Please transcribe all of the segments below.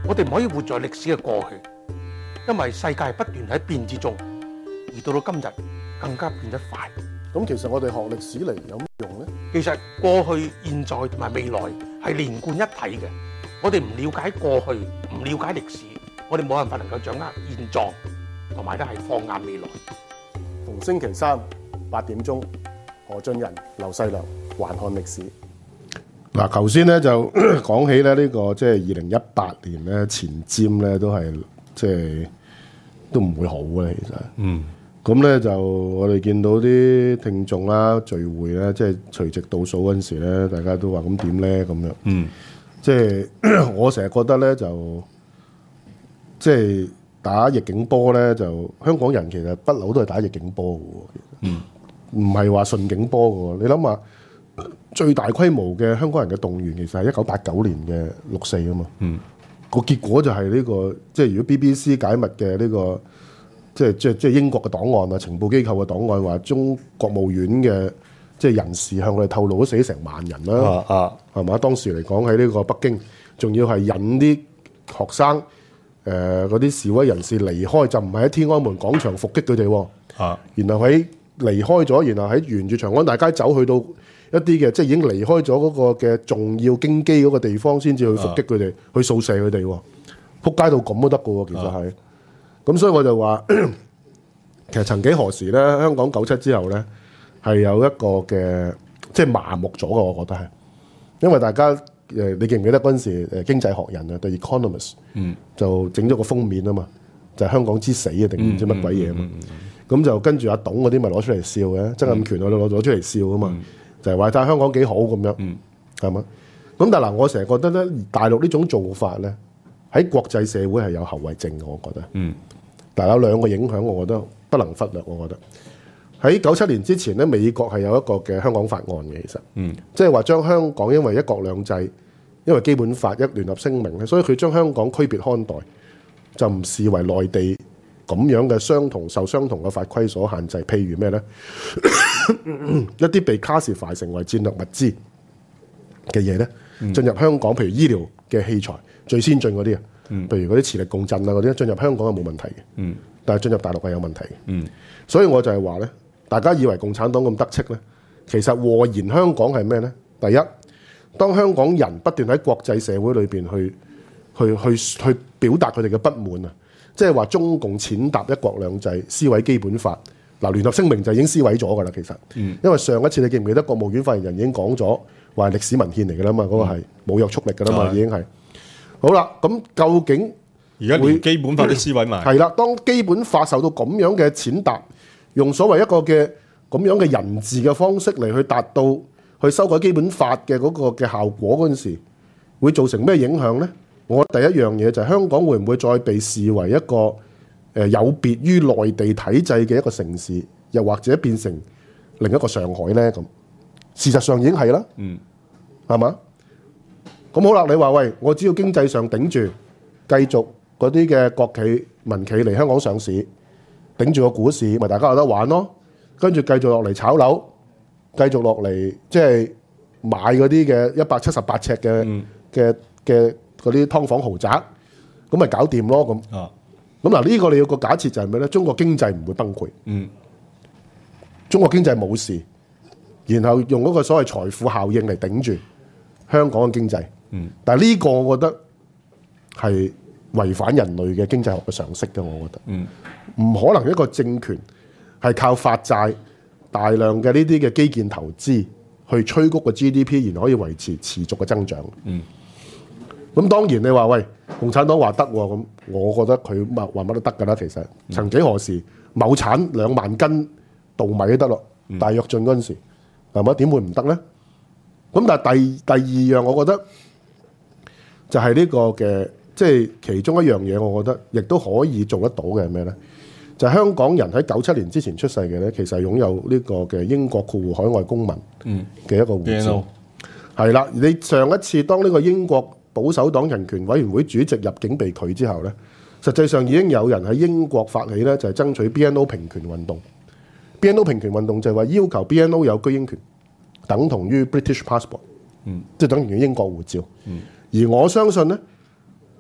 我哋唔可以活在歷史嘅過去，因為世界係不斷喺變之中，而到今日更加變得快。 咁其實我哋學歷史嚟有乜用呢？ 其實過去、現在同埋未來係連貫一體嘅。我哋唔了解過去，唔了解歷史，我哋冇辦法能夠掌握現狀，同埋咧係放眼未來。 逢星期三8點鐘，何俊仁、劉細良環看歷史。嗱，頭先咧就講起咧呢個即係2018年咧前瞻咧都係即係都唔會好嘅其實。咁咧就我哋見到啲聽眾啦聚會咧，即係除夕倒數嗰陣時咧，大家都話咁點咧咁樣。即係我成日覺得咧就即係打逆境波咧，就香港人其實不嬲都係打逆境波嘅喎。唔係話順境波嘅喎。你諗下，最大規模嘅香港人嘅動員其實係1989年嘅6·4啊嘛。個結果就係呢個即係如果 BBC 解密嘅呢個。即係英國嘅檔案啊，情報機構嘅檔案話，中國務院嘅即係人士向我哋透露都死成萬人啦，係嘛？當時嚟講喺呢個北京，仲要係引啲學生嗰啲示威人士離開，就唔係喺天安門廣場伏擊佢哋喎。然後喺離開咗，然後喺沿住長安大街走去到一啲嘅即係已經離開咗嗰個嘅重要京畿嗰個地方，先至去伏擊佢哋，去掃射佢哋喎。撲街到咁都得嘅喎，其實係。咁所以我就話，其實曾幾何時咧，香港97之後咧，係有一個嘅即係麻木咗嘅，我覺得係，因為大家你記唔記得嗰陣時經濟學人啊，The Economist 就整咗個封面啊嘛，就係香港之死啊定唔知乜鬼嘢啊嘛，咁就跟住阿董嗰啲咪攞出嚟笑嘅，曾蔭權我都攞出嚟笑啊嘛，就係話睇下香港幾好咁樣，係嘛？咁但係嗱，我成日覺得咧，大陸呢種做法咧，喺國際社會係有後遺症嘅，我覺得。但有兩個影響，我覺得不能忽略。我覺得喺97年之前咧，美國係有一個嘅香港法案嘅，其實，即係話將香港因為一國兩制，因為基本法一聯合聲明咧，所以佢將香港區別看待，就唔視為內地咁樣嘅受相同嘅法規所限制。譬如咩咧？一啲被 classify 成為戰略物資嘅嘢咧，進入香港，譬如醫療嘅器材最先進嗰啲啊。譬如嗰啲磁力共振啊嗰啲進入香港係冇問題嘅，但係進入大陸係有問題嘅。所以我就係話咧，大家以為共產黨咁得戚咧，其實禍延香港係咩咧？第一，當香港人不斷喺國際社會裏邊去表達佢哋嘅不滿啊，即係話中共踐踏一國兩制、撕毀基本法。嗱，聯合聲明就已經撕毀咗㗎啦，其實，因為上一次你記唔記得國務院發言人已經講咗話係歷史文獻嚟㗎啦嘛，嗰個係冇約束力㗎啦嘛，已經係。好啦，咁究竟而家連基本法都撕毀埋？ 係啦，當基本法受到咁樣嘅踐踏，用所謂一個嘅咁樣嘅人治嘅方式嚟去達到去修改基本法嘅嗰個嘅效果嗰陣時，會造成咩影響呢？我第一樣嘢就係香港會唔會再被視為一個有別於內地體制嘅一個城市，又或者變成另一個上海呢？咁事實上已經係啦，係嘛？咁好啦，你話喂，我只要經濟上頂住，繼續嗰啲嘅國企、民企嚟香港上市，頂住個股市，咪大家有得玩咯。跟住繼續落嚟炒樓，繼續落嚟即係買嗰啲嘅178尺嘅嗰啲劏房豪宅，咁咪搞掂咯咁。咁嗱，呢個你要個假設就係咩咧？中國經濟唔會崩潰，中國經濟冇事，然後用嗰個所謂財富效應嚟頂住香港嘅經濟。但係呢個我覺得係違反人類嘅經濟學嘅常識嘅，我覺得唔可能一個政權係靠發債、大量嘅呢啲嘅基建投資去催谷個 GDP，然後可以維持持續嘅增長。咁當然你話喂，共產黨話得喎，咁我覺得佢話乜都得㗎啦。其實曾幾何時某產2萬斤稻米都得咯，大躍進嗰陣時係咪？點會唔得咧？咁但係第二樣，我覺得就係呢個嘅，即係其中一樣嘢，我覺得亦都可以做得到嘅係咩咧？就係香港人喺97年之前出世嘅咧，其實係擁有呢個嘅英國括弧海外公民嘅一個護照。係啦，你上一次當呢個英國保守黨人權委員會主席入境被拒之後咧，實際上已經有人喺英國發起咧，就係爭取 BNO 平權運動。BNO 平權運動就係話要求 BNO 有居英權，等同於 British passport，即係等於英國護照。而我相信咧，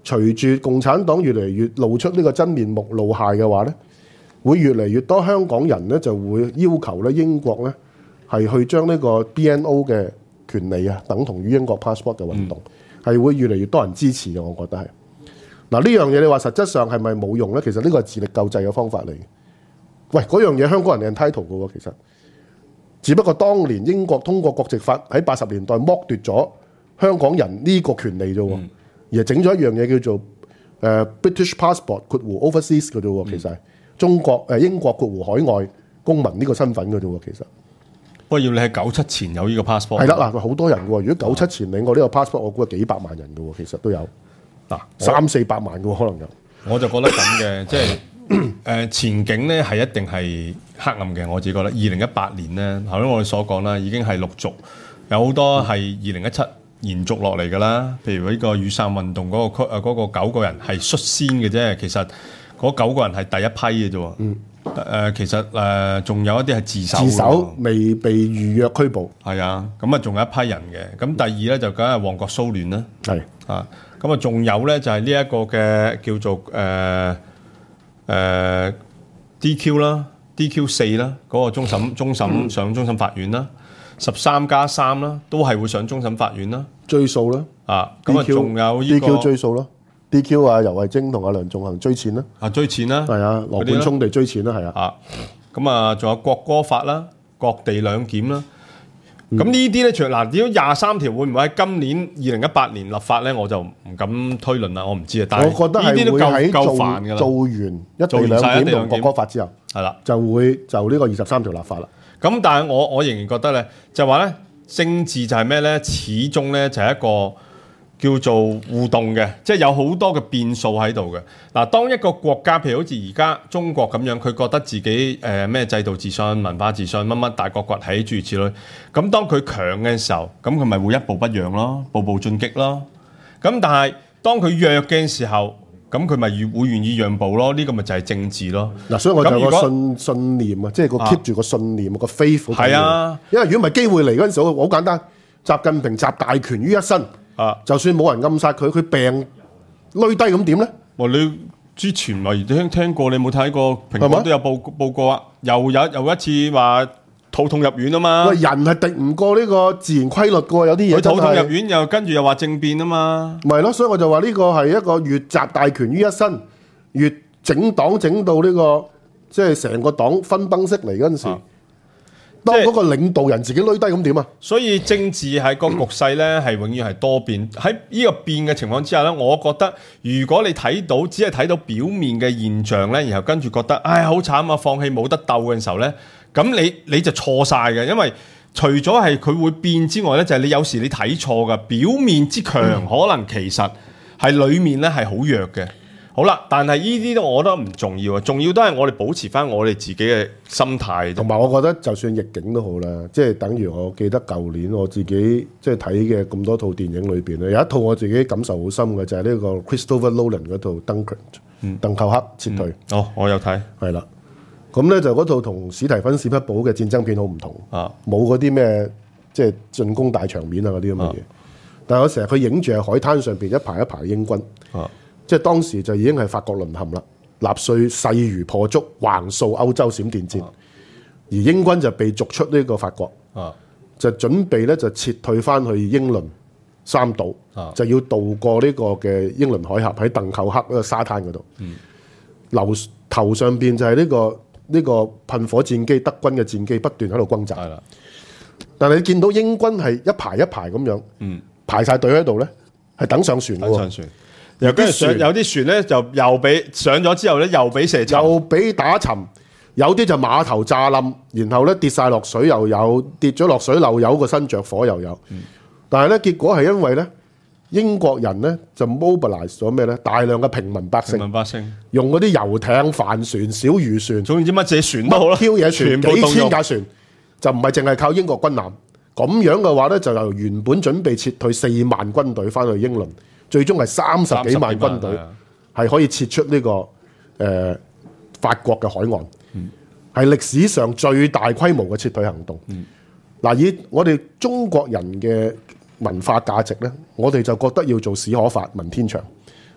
隨住共產黨越嚟越露出呢個真面目露械嘅話咧，會越嚟越多香港人咧就會要求咧英國咧係去將呢個 BNO 嘅權利啊，等同於英國 passport 嘅運動，係會越嚟越多人支持嘅。我覺得係嗱，呢樣嘢你話實質上係咪冇用咧？其實呢個係自力救濟嘅方法嚟嘅。喂，嗰樣嘢香港人係 entitled 嘅喎，其實只不過當年英國通過國籍法喺80年代剝奪咗香港人呢個權利啫喎，而係整咗一樣嘢叫做British passport 括弧 overseas 嘅啫喎，其實係英國括弧海外公民呢個身份嘅啫喎，其實。 不過要你喺97前有呢個 passport。係啦，嗱，好多人嘅喎。如果97前領過呢個 passport，我估係幾百萬人嘅喎，其實都有嗱300-400萬嘅喎，可能有。我就覺得咁嘅， 即係前景咧係一定係黑暗嘅。我自己覺得2018年咧，頭先我哋所講啦，已經係陸續有好多係2017延續落嚟㗎啦。譬如呢個雨傘運動嗰個9個人係率先嘅啫，其實嗰9個人係第一批嘅啫喎。其實仲有一啲係自首未被預約拘捕， 係啊，咁啊仲有一批人嘅。咁第二咧就梗係旺角騷亂啦，係啊，咁啊仲有咧就係呢一個嘅叫做DQ 啦，DQ4啦，嗰個終審上終審法院啦，13+3啦，都係會上終審法院啦， 追訴啦， 咁啊仲有呢個 DQ 追訴啦。DQ 啊，游蕙禎同阿梁頌恆追錢啦， 追錢啦， 係啊，羅冠聰地追錢啦，係啊， 咁啊，仲有國歌法啦，各地兩檢啦，咁呢啲咧，如果23條會唔會喺今年2018年立法咧，我就唔敢推論啦，我唔知啊。但係我覺得係會喺做完一地兩檢同國歌法之後， 係啦， 就會就呢個23條立法啦。 咁但係我仍然覺得咧，就係話咧，政治就係咩咧？始終咧就係一個叫做互動嘅，即係有好多嘅變數喺度嘅。嗱，當一個國家譬如好似而家中國咁樣，佢覺得自己咩制度自信、文化自信、乜乜大國崛起諸如此類。咁當佢強嘅時候，咁佢咪會一步不讓咯，步步進擊咯。咁但係當佢弱嘅時候，咁佢咪會願意讓步咯。呢個咪就係政治咯。 嗱，所以我就有個信念啊，即係個 keep 住個信念個 faith。係啊，因為如果唔係機會嚟嗰陣時候，好簡單，習近平集大權於一身。就算冇人暗殺佢，佢病累低咁點咧？你之前咪聽過，你冇睇過蘋果都有報告啊？又一次話肚痛入院啊嘛！喂，人係敵唔過呢個自然規律嘅喎，有啲嘢真係。佢肚痛入院又跟住又話政變啊嘛！咪咯，所以我就話呢個係一個越集大權於一身，越整黨整到呢個即係成個黨分崩析離嗰陣時。當嗰個領導人自己累低咁點啊？所以政治係個局勢咧，係永遠係多變。喺呢個變嘅情況之下咧，我覺得如果你睇到只係睇到表面嘅現象咧，然後跟住覺得唉好慘啊，放棄冇得鬥嘅時候咧，咁你就錯晒嘅。因為除咗係佢會變之外咧，就係你有時你睇錯㗎。表面之強，可能其實係裡面咧係好弱嘅。好啦，但係呢啲都我覺得唔重要啊，重要都係我哋保持翻我哋自己嘅心態。同埋我覺得就算逆境都好啦，即係等於我記得舊年我自己即係睇嘅咁多套電影裏邊咧，有一套我自己感受好深嘅就係呢個 Christopher Nolan 嗰套 Dunkirk，鄧寇克撤退。我有睇，係啦。咁咧就嗰套同史提芬史匹堡嘅戰爭片好唔同，冇嗰啲咩即係進攻大場面啊嗰啲咁嘅嘢。但係我成日佢影住喺海灘上邊一排一排英軍。即係當時就已經係法國淪陷啦，納粹勢如破竹，橫掃歐洲閃電戰，而英軍就被逐出呢個法國，就準備咧就撤退翻去英倫三島，就要渡過呢個嘅英倫海峽喺鄧寇克嗰個沙灘嗰度，樓頭上邊就係呢個噴火戰機，德軍嘅戰機不斷喺度轟炸，但係你見到英軍係一排一排咁樣，排晒隊喺度咧，係等上船喎。有啲船咧就又俾上咗之後咧又俾射沉，又俾打沉，有啲就碼頭炸冧，然後咧跌晒落水又有，跌咗落水漏油個身着火又有。但係咧結果係因為咧英國人咧就 mobilize 咗咩咧？大量嘅平民百姓用嗰啲遊艇、帆船、小漁船，總之乜嘢船都好啦，乜嘢船幾千架船，就唔係淨係靠英國軍艦。咁樣嘅話咧，就由原本準備撤退4萬軍隊翻去英倫。最終係30幾萬軍隊係可以撤出呢個法國嘅海岸，係歷史上最大規模嘅撤退行動。嗱，以我哋中國人嘅文化價值咧，我哋就覺得要做史可法文天祥，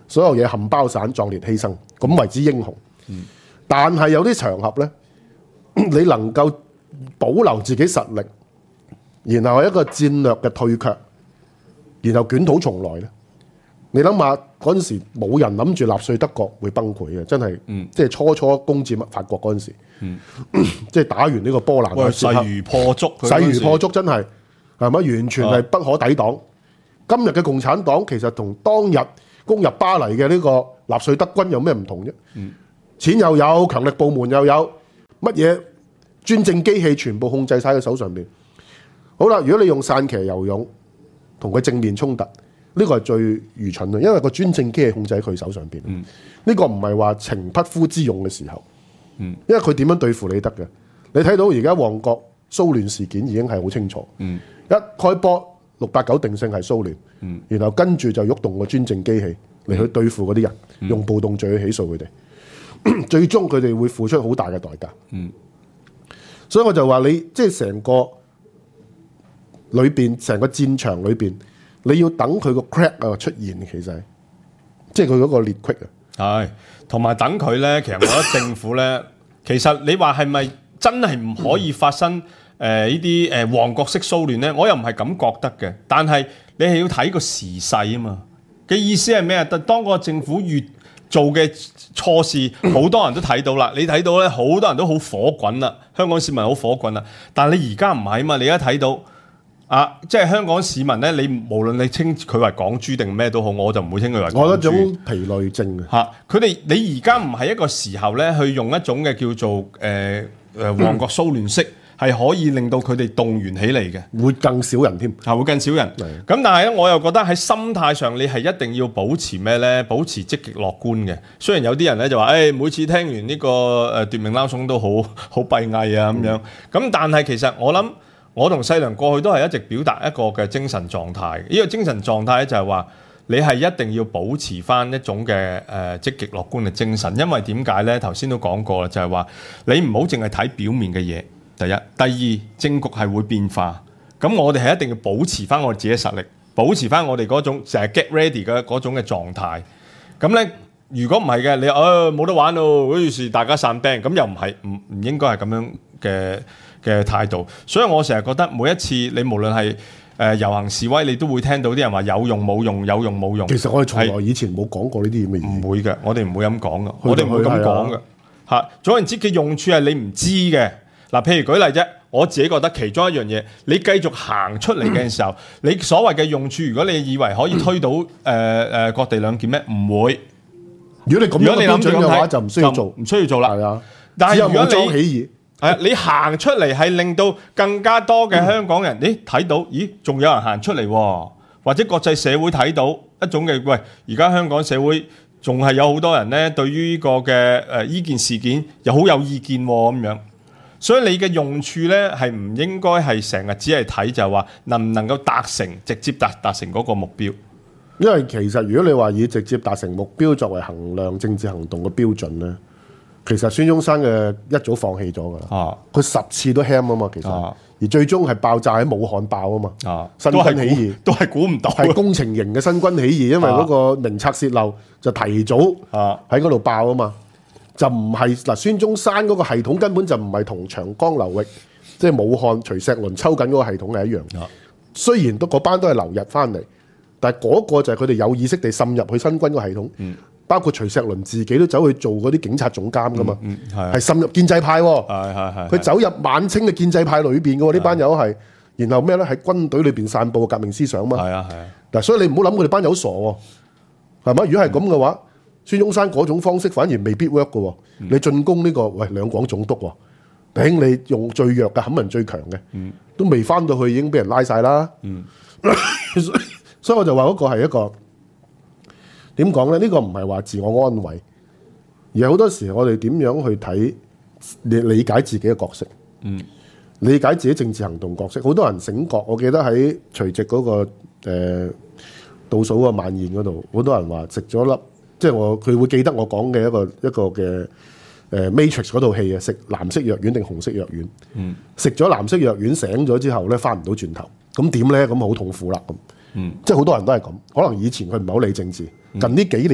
所有嘢冚包散，壯烈犧牲，咁為之英雄。但係有啲場合咧，你能夠保留自己實力，然後係一個戰略嘅退卻，然後捲土重來咧。你諗下嗰陣時，冇人諗住納粹德國會崩潰嘅，真係，即係初初攻佔法國嗰陣時，即係打完呢個波蘭， 勢如破竹， 勢如破竹，真係係咪？完全係不可抵擋。今日嘅共產黨其實同當日攻入巴黎嘅呢個納粹德軍有咩唔同啫？錢又有，強力部門又有，乜嘢專政機器全部控制晒喺手上邊。好啦，如果你用散騎游勇同佢正面衝突，呢個係最愚蠢嘅，因為個專政機器控制喺佢手上邊。呢個唔係話情匹夫之勇嘅時候，因為佢點樣對付你得嘅？你睇到而家旺角騷亂事件已經係好清楚。一開波689定性係騷亂，然後跟住就喐動個專政機器嚟去對付嗰啲人，用暴動罪去起訴佢哋，最終佢哋會付出好大嘅代價。所以我就話你即係成個裏邊，成個戰場裏邊，你要等佢個 crack 啊出現，其實即係佢嗰個裂隙啊。 係，同埋等佢咧，其實我覺得政府咧，其實你話係咪真係唔可以發生呢啲旺角式騷亂咧？我又唔係咁覺得嘅，但係你係要睇個時勢啊嘛。嘅意思係咩啊？當個政府越做嘅錯事，好多人都睇到啦。你睇到咧，好多人都好火滾啦，香港市民好火滾啦。但係你而家唔係啊嘛，你而家睇到。即係香港市民咧，你無論你稱佢為港豬定咩都好，我就唔會稱佢為港豬。 我覺得種疲累症啊！佢哋你而家唔係一個時候咧，去用一種嘅叫做旺角騷亂式，係可以令到佢哋動員起嚟嘅， 會更少人添， 會更少人。咁但係咧，我又覺得喺心態上，你係一定要保持咩咧？保持積極樂觀嘅。雖然有啲人咧就話，每次聽完呢個奪命撈鬆都好閉翳啊咁樣。咁但係其實我諗。我同細良過去都係一直表達一個嘅精神狀態。呢個精神狀態咧就係話，你係一定要保持翻一種嘅積極樂觀嘅精神。因為點解咧？頭先都講過啦，就係話你唔好淨係睇表面嘅嘢。第一，第二，政局係會變化。咁我哋係一定要保持翻我哋自己實力，保持翻我哋嗰種成日 get ready 嘅嗰種嘅狀態。咁咧，如果唔係嘅，你冇得玩咯，於是大家散兵，咁又唔應該係咁樣嘅態度，所以我成日覺得每一次你無論係遊行示威，你都會聽到啲人話有用冇用，有用冇用。 其實我哋從來以前冇講過呢啲咁嘅嘢， 唔會嘅，我哋唔會咁講嘅，我哋唔會咁講嘅嚇。總言之嘅用處係你唔知嘅。嗱，譬如舉例啫，我自己覺得其中一樣嘢，你繼續行出嚟嘅時候，你所謂嘅用處，如果你以為可以推到割地兩檢咩？唔會。 如果你咁樣標準嘅話，就唔需要做， 唔需要做啦。 係啊， 但係如果你起義。 你行出嚟係令到更加多嘅香港人，睇到，咦，仲有人行出嚟喎，或者國際社會睇到一種嘅，喂，而家香港社會仲係有好多人咧，對於呢個嘅呢件事件又好有意見喎咁樣，所以你嘅用處咧係唔應該係成日只係睇就係話能唔能夠直接達成嗰個目標， 因為其實如果你話以直接達成目標作為衡量政治行動嘅標準咧。其實孫中山嘅一早放棄咗㗎啦，佢10次都 ham 啊嘛，其實，而最終係爆炸喺武漢爆啊嘛，新軍起義都係估唔到， 係工程型嘅新軍起義，因為嗰個名冊泄漏就提早喺嗰度爆啊嘛，就唔係嗱孫中山嗰個系統根本就唔係同長江流域即係武漢徐錫麟抽緊嗰個系統係一樣，雖然嗰班都係留日翻嚟，但係嗰個就係佢哋有意識地滲入去新軍個系統。包括徐錫麟自己都走去做嗰啲警察總監噶嘛，係滲入建制派喎，佢走入晚清嘅建制派裏邊嘅喎，呢班友係，然後咩咧喺軍隊裏邊散佈革命思想嘛，嗱，所以你唔好諗佢哋班友傻喎，係咪？如果係咁嘅話，孫中山嗰種方式反而未必 work 嘅喎，你進攻呢個兩廣總督喎，頂你用最弱嘅冚人最強嘅，都未翻到去已經俾人拉晒啦，所以我就話嗰個係一個。點講咧？呢個唔係話自我安慰，而係好多時我哋點樣去睇、理解自己嘅角色，理解自己政治行動角色。好多人醒覺，我記得喺除夕嗰個倒數個晚宴嗰度，好多人話食咗粒，即係佢會記得我講嘅一個嘅Matrix 嗰套戲啊，食藍色藥丸定紅色藥丸，食咗藍色藥丸醒咗之後咧，翻唔到轉頭，咁點咧？咁好痛苦啦咁。即係好多人都係咁，可能以前佢唔係好理政治，近呢幾年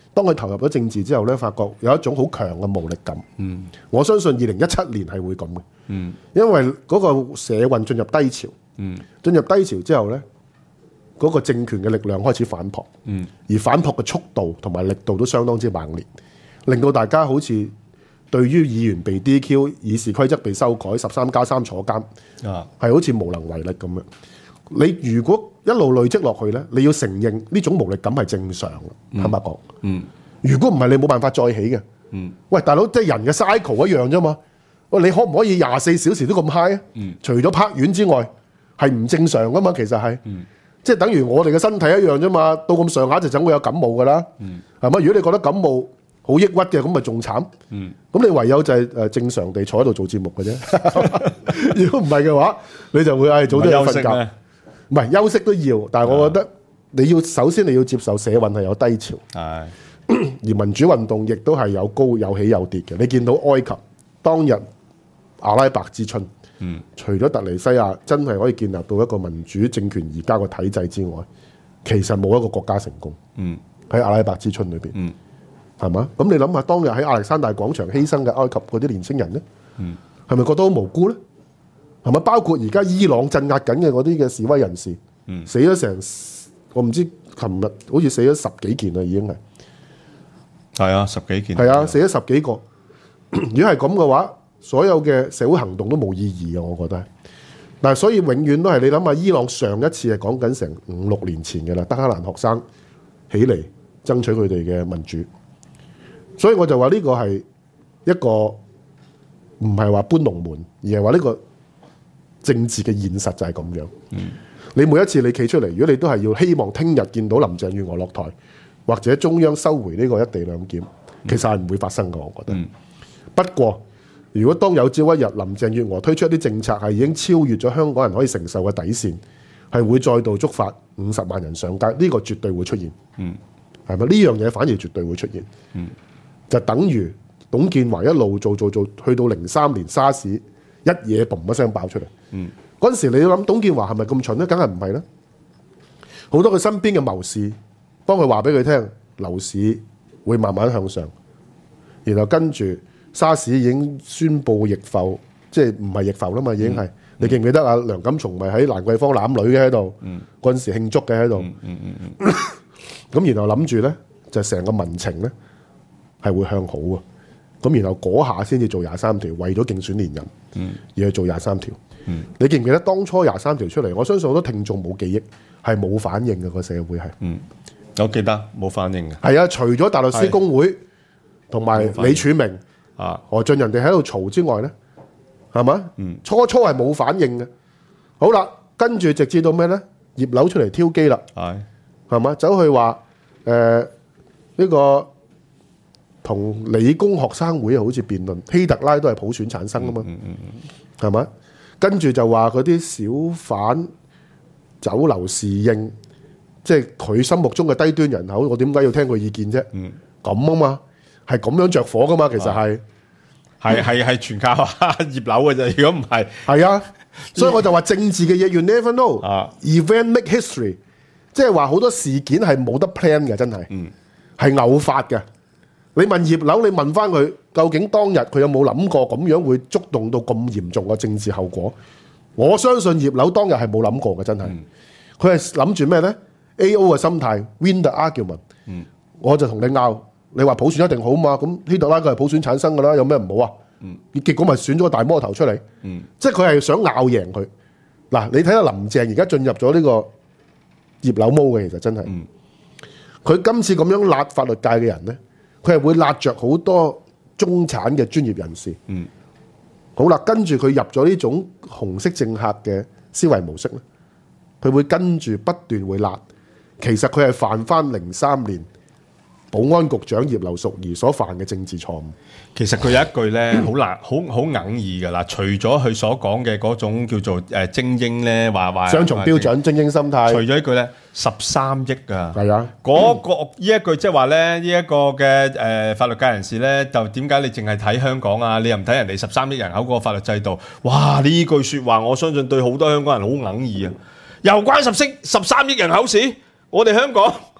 當佢投入咗政治之後咧，發覺有一種好強嘅無力感。我相信2017年係會咁嘅。因為嗰個社運進入低潮。進入低潮之後咧，嗰個政權嘅力量開始反撲。而反撲嘅速度同埋力度都相當之猛烈，令到大家好似對於議員被 DQ、議事規則被修改、13+3坐監，係好似無能為力咁樣。你如果一路累積落去咧，你要承認呢種無力感係正常嘅，坦白講。如果唔係，你冇辦法再起嘅。喂，大佬，即係人嘅 cycle 一樣啫嘛。喂，你可唔可以24小時都咁 high 啊？除咗拍丸之外，係唔正常噶嘛？其實係，即係等於我哋嘅身體一樣啫嘛。到咁上下就總會有感冒噶啦，係咪？如果你覺得感冒好抑鬱嘅，咁咪仲慘。咁你唯有就係正常地坐喺度做節目嘅啫。如果唔係嘅話，你就會早啲去瞓覺。唔係休息都要，但係我覺得你要首先你要接受社運係有低潮，而民主運動亦都係有高有起有跌嘅。你見到埃及當日阿拉伯之春，除咗突尼西亞真係可以建立到一個民主政權而家個體制之外，其實冇一個國家成功。喺阿拉伯之春裏邊，係嘛？咁你諗下，當日喺亞歷山大廣場犧牲嘅埃及嗰啲年青人咧，係咪覺得好無辜咧？係咪？包括而家伊朗鎮壓緊嘅嗰啲嘅示威人士，死咗成我唔知，琴日好似死咗10幾件啦，已經係啊10幾件，係啊死咗10幾個。如果係咁嘅話，所有嘅社會行動都冇意義嘅，我覺得。但係所以永遠都係你諗下，伊朗上一次係講緊成5-6年前嘅啦，德黑蘭學生起嚟爭取佢哋嘅民主。所以我就話呢個係一個唔係話搬龍門，而係話呢個政治嘅現實就係咁樣。你每一次你企出嚟，如果你都係要希望聽日見到林鄭月娥落台，或者中央收回呢個一地兩檢，其實係唔會發生嘅，我覺得。不過如果當有朝一日林鄭月娥推出一啲政策係已經超越咗香港人可以承受嘅底線，係會再度觸發50萬人上街，呢個絕對會出現。係咪？呢樣嘢反而絕對會出現。就等於董建華一路做，去到03年沙士一嘢嘣一聲爆出嚟。嗰陣時你諗董建華係咪咁蠢咧？梗係唔係啦。好多佢身邊嘅謀士幫佢話俾佢聽，樓市會慢慢向上，然後跟住沙士已經宣布逆浮，即係唔係逆浮啦嘛，已經係。你記唔記得啊？梁錦松咪喺蘭桂坊攬女嘅喺度，嗰陣時慶祝嘅喺度。咁然後諗住咧，就成個民情咧係會向好啊。咁然後嗰下先至做23條，為咗競選連任，而去做23條。你記唔記得當初23條出嚟？我相信好多聽眾冇記憶，係冇反應嘅個社會係。 我記得冇反應嘅。係啊，除咗大律師公會同埋李柱銘、何俊仁哋喺度嘈之外咧，係嘛？初係冇反應嘅。好啦，跟住直至到咩咧？葉劉出嚟挑機啦，係嘛？走去話呢個同理工學生會好似辯論，希特拉都係普選產生啊嘛，係嘛？跟住就話嗰啲小販酒樓侍應，即係佢心目中嘅低端人口，我點解要聽佢意見啫？咁啊嘛，係咁樣着火噶嘛，其實係全靠葉劉嘅啫。如果唔係，係啊，所以我就話政治嘅嘢，you never know，event make history，即係話好多事件係冇得 plan 嘅，真係係偶發嘅。你問葉劉，你問翻佢，究竟當日佢有冇諗過咁樣會觸動到咁嚴重嘅政治後果？我相信葉劉當日係冇諗過嘅，真係。佢係諗住咩咧 ？A.O. 嘅心態 ，win the argument。我就同你拗，你話普選一定好嘛？咁希特拉佢係普選產生㗎啦，有咩唔好啊？結果咪選咗個大魔頭出嚟。即係佢係想拗贏佢。嗱，你睇下林鄭而家進入咗呢個葉劉毛嘅，其實真係。佢今次咁樣辣法律界嘅人咧。佢係會揦着好多中產嘅專業人士，好啦，跟住佢入咗呢種紅色政客嘅思維模式咧，佢會跟住不斷會揦。其實佢係犯翻03年保安局長葉劉淑儀所犯嘅政治錯誤。其實佢有一句咧，好難好硬義㗎啦。除咗佢所講嘅嗰種叫做精英咧，話雙重標準、精英心態。除咗一句咧，13億啊，係啊，嗰個呢一句即係話咧，呢一個嘅法律界人士咧，就點解你淨係睇香港啊？你又唔睇人哋13億人口嗰個法律制度？哇！呢句説話，我相信對好多香港人好硬義啊！又關13億人口事？我哋香港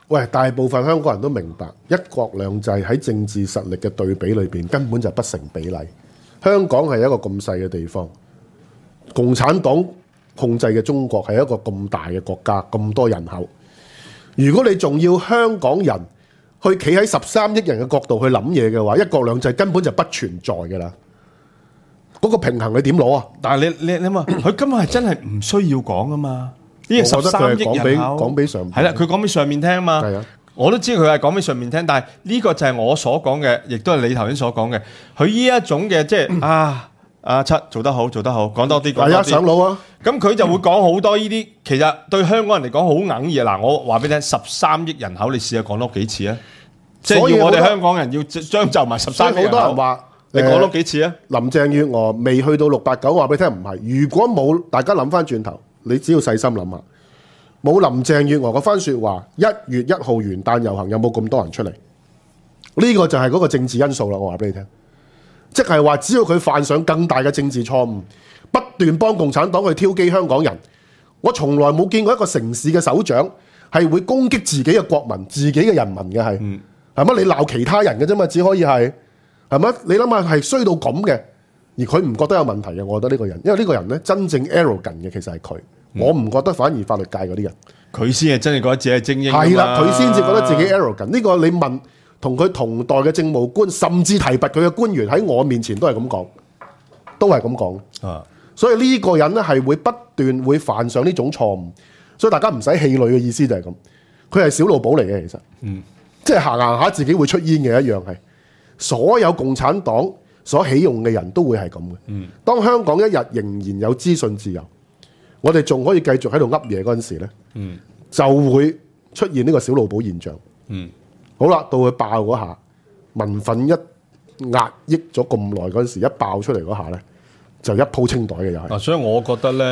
喂，大部分香港人都明白，一國兩制喺政治實力嘅對比裏邊根本就不成比例。香港係一個咁細嘅地方，共產黨控制嘅中國係一個咁大嘅國家，咁多人口。如果你仲要香港人去企喺13億人嘅角度去諗嘢嘅話，一國兩制根本就不存在㗎啦。嗰個平衡你點攞啊？ 但係你諗下，佢根本係真係唔需要講啊嘛。呢個13億人口講俾上面係啦，佢講俾上面聽啊嘛。 係啊， 我都知佢係講俾上面聽，但係呢個就係我所講嘅，亦都係你頭先所講嘅。佢呢一種嘅即係阿七做得好，做得好，講多啲，講多啲。 上腦啊！ 咁佢就會講好多呢啲，其實對香港人嚟講好硬嘢。嗱，我話俾你聽，13億人口，你試下講多幾次啊？即係要我哋香港人要將就埋13億人口。 好多人話。 你講多幾次啊？ 林鄭月娥未去到689，話俾你聽唔係。如果冇，大家諗翻轉頭，你只要細心諗下，冇林鄭月娥嗰番説話，1月1號元旦遊行有冇咁多人出嚟？呢個就係嗰個政治因素啦。我話俾你聽，即係話只要佢犯上更大嘅政治錯誤，不斷幫共產黨去挑機香港人，我從來冇見過一個城市嘅首長係會攻擊自己嘅國民、自己嘅人民嘅係，係乜？你鬧其他人嘅啫嘛，只可以係。係咪？你諗下係衰到咁嘅，而佢唔覺得有問題嘅。我覺得呢個人，因為呢個人咧真正 arrogant 嘅其實係佢，我唔覺得反而法律界嗰啲人，佢先係真係覺得自己係精英。 係啦，佢先至覺得自己 arrogant。呢個你問同佢同代嘅政務官，甚至提拔佢嘅官員喺我面前都係咁講，都係咁講。啊，所以呢個人咧係會不斷會犯上呢種錯誤，所以大家唔使氣餒嘅意思就係咁。佢係小露寶嚟嘅，其實，即係行下自己會出煙嘅一樣係。所有共產黨所起用嘅人都會係咁嘅。當香港一日仍然有資訊自由，我哋仲可以繼續喺度噏嘢嗰陣時咧，就會出現呢個小露寶現象。好啦，到佢爆嗰下，民憤一壓抑咗咁耐嗰陣時，一爆出嚟嗰下咧，就一鋪清袋嘅又係。 所以我覺得咧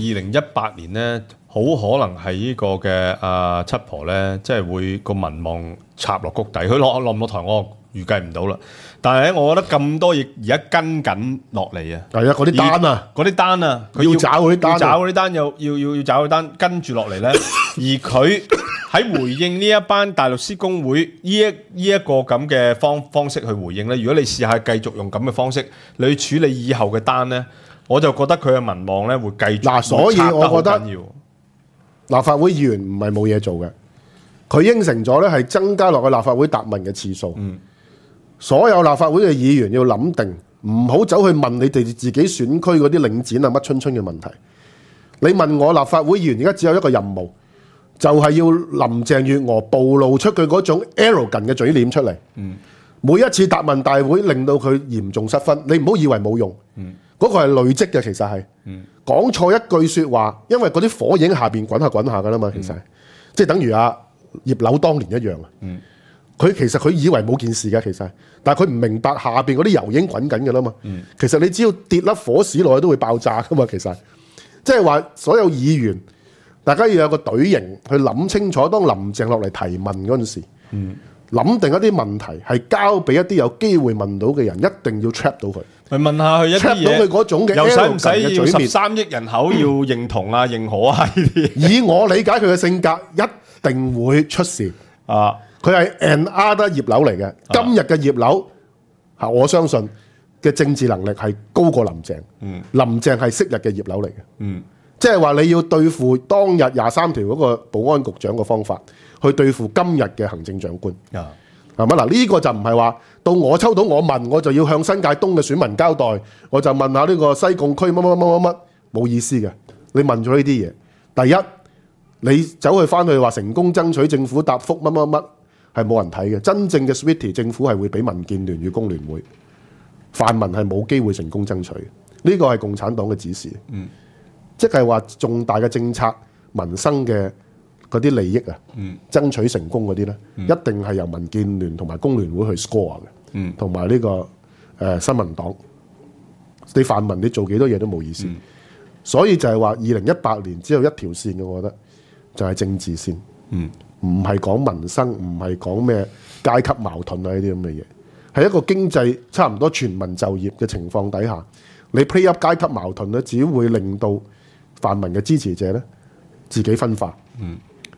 ，2018年咧，好可能係呢個嘅七婆咧，即係會個民望插落谷底。佢落唔落台，我預計唔到啦，但係咧，我覺得咁多嘢而家跟緊落嚟啊！ 係啊，嗰啲單啊， 嗰啲單啊，佢要找嗰啲單， 要找嗰啲單，又要找嗰單，跟住落嚟咧。而佢喺回應呢一班大律師公會呢一個咁嘅方式去回應咧。如果你試下繼續用咁嘅方式你去處理以後嘅單咧，我就覺得佢嘅民望咧會繼續。 所以我覺得立法會議員唔係冇嘢做嘅，佢應承咗咧係增加落去立法會答問嘅次數。所有立法會嘅議員要諗定，唔好走去問你哋自己選區嗰啲領展啊乜春春嘅問題。你問我立法會議員而家只有一個任務，就係要林鄭月娥暴露出佢嗰種 arrogant 嘅嘴臉出嚟。每一次答問大會令到佢嚴重失分，你唔好以為冇用。嗰個係累積嘅，其實係講錯一句説話，因為嗰啲火影下邊滾下滾下噶啦嘛，其實即係等於葉劉當年一樣啊。佢其實佢以為冇件事嘅，其實，但係佢唔明白下邊嗰啲油影滾緊嘅啦嘛。其實你只要跌粒火屎落去都會爆炸噶嘛。其實即係話所有議員，大家要有個隊形去諗清楚，當林鄭落嚟提問嗰陣時，諗定一啲問題係交俾一啲有機會問到嘅人，一定要 trap 到佢。 咪問下佢一啲嘢 trap 到佢嗰種嘅， 又使唔使要13億人口要認同啊、認可啊呢啲？ 以我理解佢嘅性格，一定會出事啊！佢係 another 葉劉嚟嘅，今日嘅葉劉我相信嘅政治能力係高過林鄭。林鄭係昔日嘅葉劉嚟嘅。即係話你要對付當日23條嗰個保安局長嘅方法，去對付今日嘅行政長官。係咪嗱？呢個就唔係話到我抽到我問，我就要向新界東嘅選民交代，我就問下呢個西貢區乜，冇意思嘅。你問咗呢啲嘢，第一你走去翻去話成功爭取政府答覆乜。係冇人睇嘅，真正嘅 Sweetie 政府係會俾民建聯與工聯會，泛民係冇機會成功爭取。呢個係共產黨嘅指示，即係話重大嘅政策、民生嘅嗰啲利益啊，爭取成功嗰啲咧，一定係由民建聯同埋工聯會去 score 嘅，同埋呢個新民黨。你泛民你做幾多嘢都冇意思，所以就係話2018年只有一條線嘅，我覺得就係政治線。唔係講民生，唔係講咩階級矛盾啊呢啲咁嘅嘢，係一個經濟差唔多全民就業嘅情況底下，你 play up 階級矛盾咧，只會令到泛民嘅支持者咧自己分化。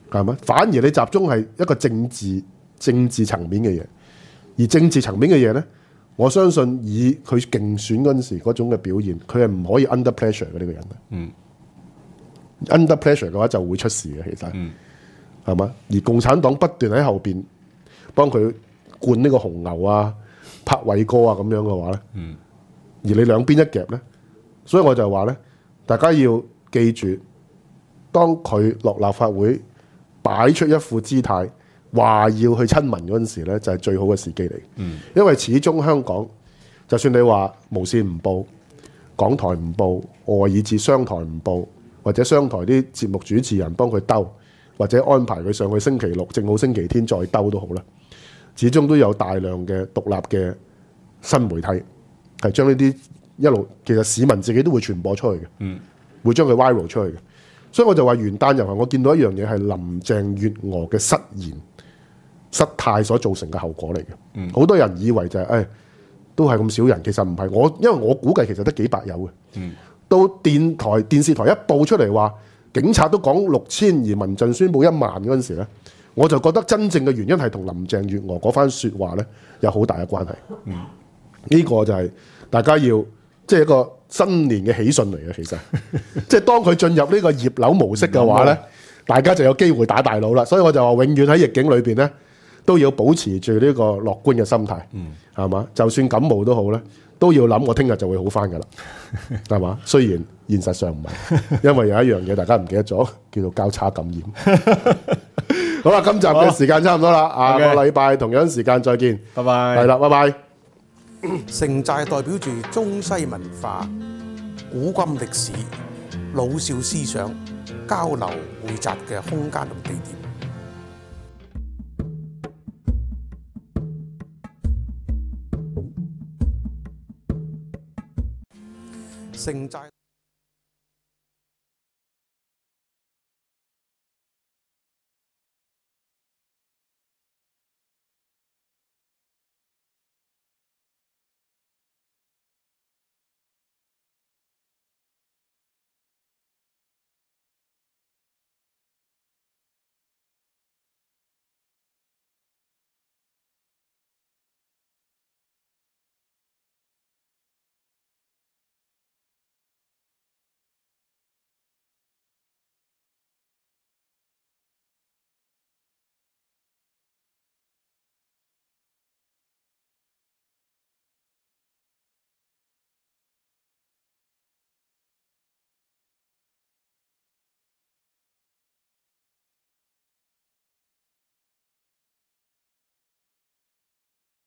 係咪？反而你集中係一個政治層面嘅嘢，而政治層面嘅嘢咧，我相信以佢競選嗰陣時嗰種嘅表現，佢係唔可以 under pressure 嘅呢個人。under pressure 嘅話就會出事嘅，其實係嘛？而共產黨不斷喺後邊幫佢灌呢個紅牛啊、拍偉哥啊咁樣嘅話咧，而你兩邊一夾咧，所以我就話咧，大家要記住，當佢落立法會擺出一副姿態，話要去親民嗰陣時咧，就係最好嘅時機嚟。因為始終香港，就算你話無線唔報、港台唔報，我以至商台唔報，或者商台啲節目主持人幫佢兜，或者安排佢上去星期六正好星期天再兜都好啦。始終都有大量嘅獨立嘅新媒體係將呢啲一路，其實市民自己都會傳播出去嘅，會將佢 viral 出去嘅。所以我就話元旦遊行，我見到一樣嘢係林鄭月娥嘅失言失態所造成嘅後果嚟嘅。好多人以為就係、都係咁少人，其實唔係。因為我估計其實得幾百有嘅。到電視台一報出嚟話警察都講6000，而民陣宣佈1萬嗰陣時咧，我就覺得真正嘅原因係同林鄭月娥嗰番説話咧有好大嘅關係。呢個就係大家要即係一個新年嘅喜訊嚟嘅，其實即係當佢進入呢個葉劉模式嘅話咧，大家就有機會打大佬啦。所以我就話永遠喺逆境裏邊咧，都要保持住呢個樂觀嘅心態，係嘛？就算感冒都好咧，都要諗我聽日就會好翻噶啦，係嘛？雖然現實上唔係，因為有一樣嘢大家唔記得咗，叫做交叉感染。好啦，今集嘅時間差唔多啦，下個禮拜同樣時間再見， 拜拜。 係啦，拜拜。 城寨代表住中西文化、古今歷史、老少思想交流匯集嘅空間同地點。城寨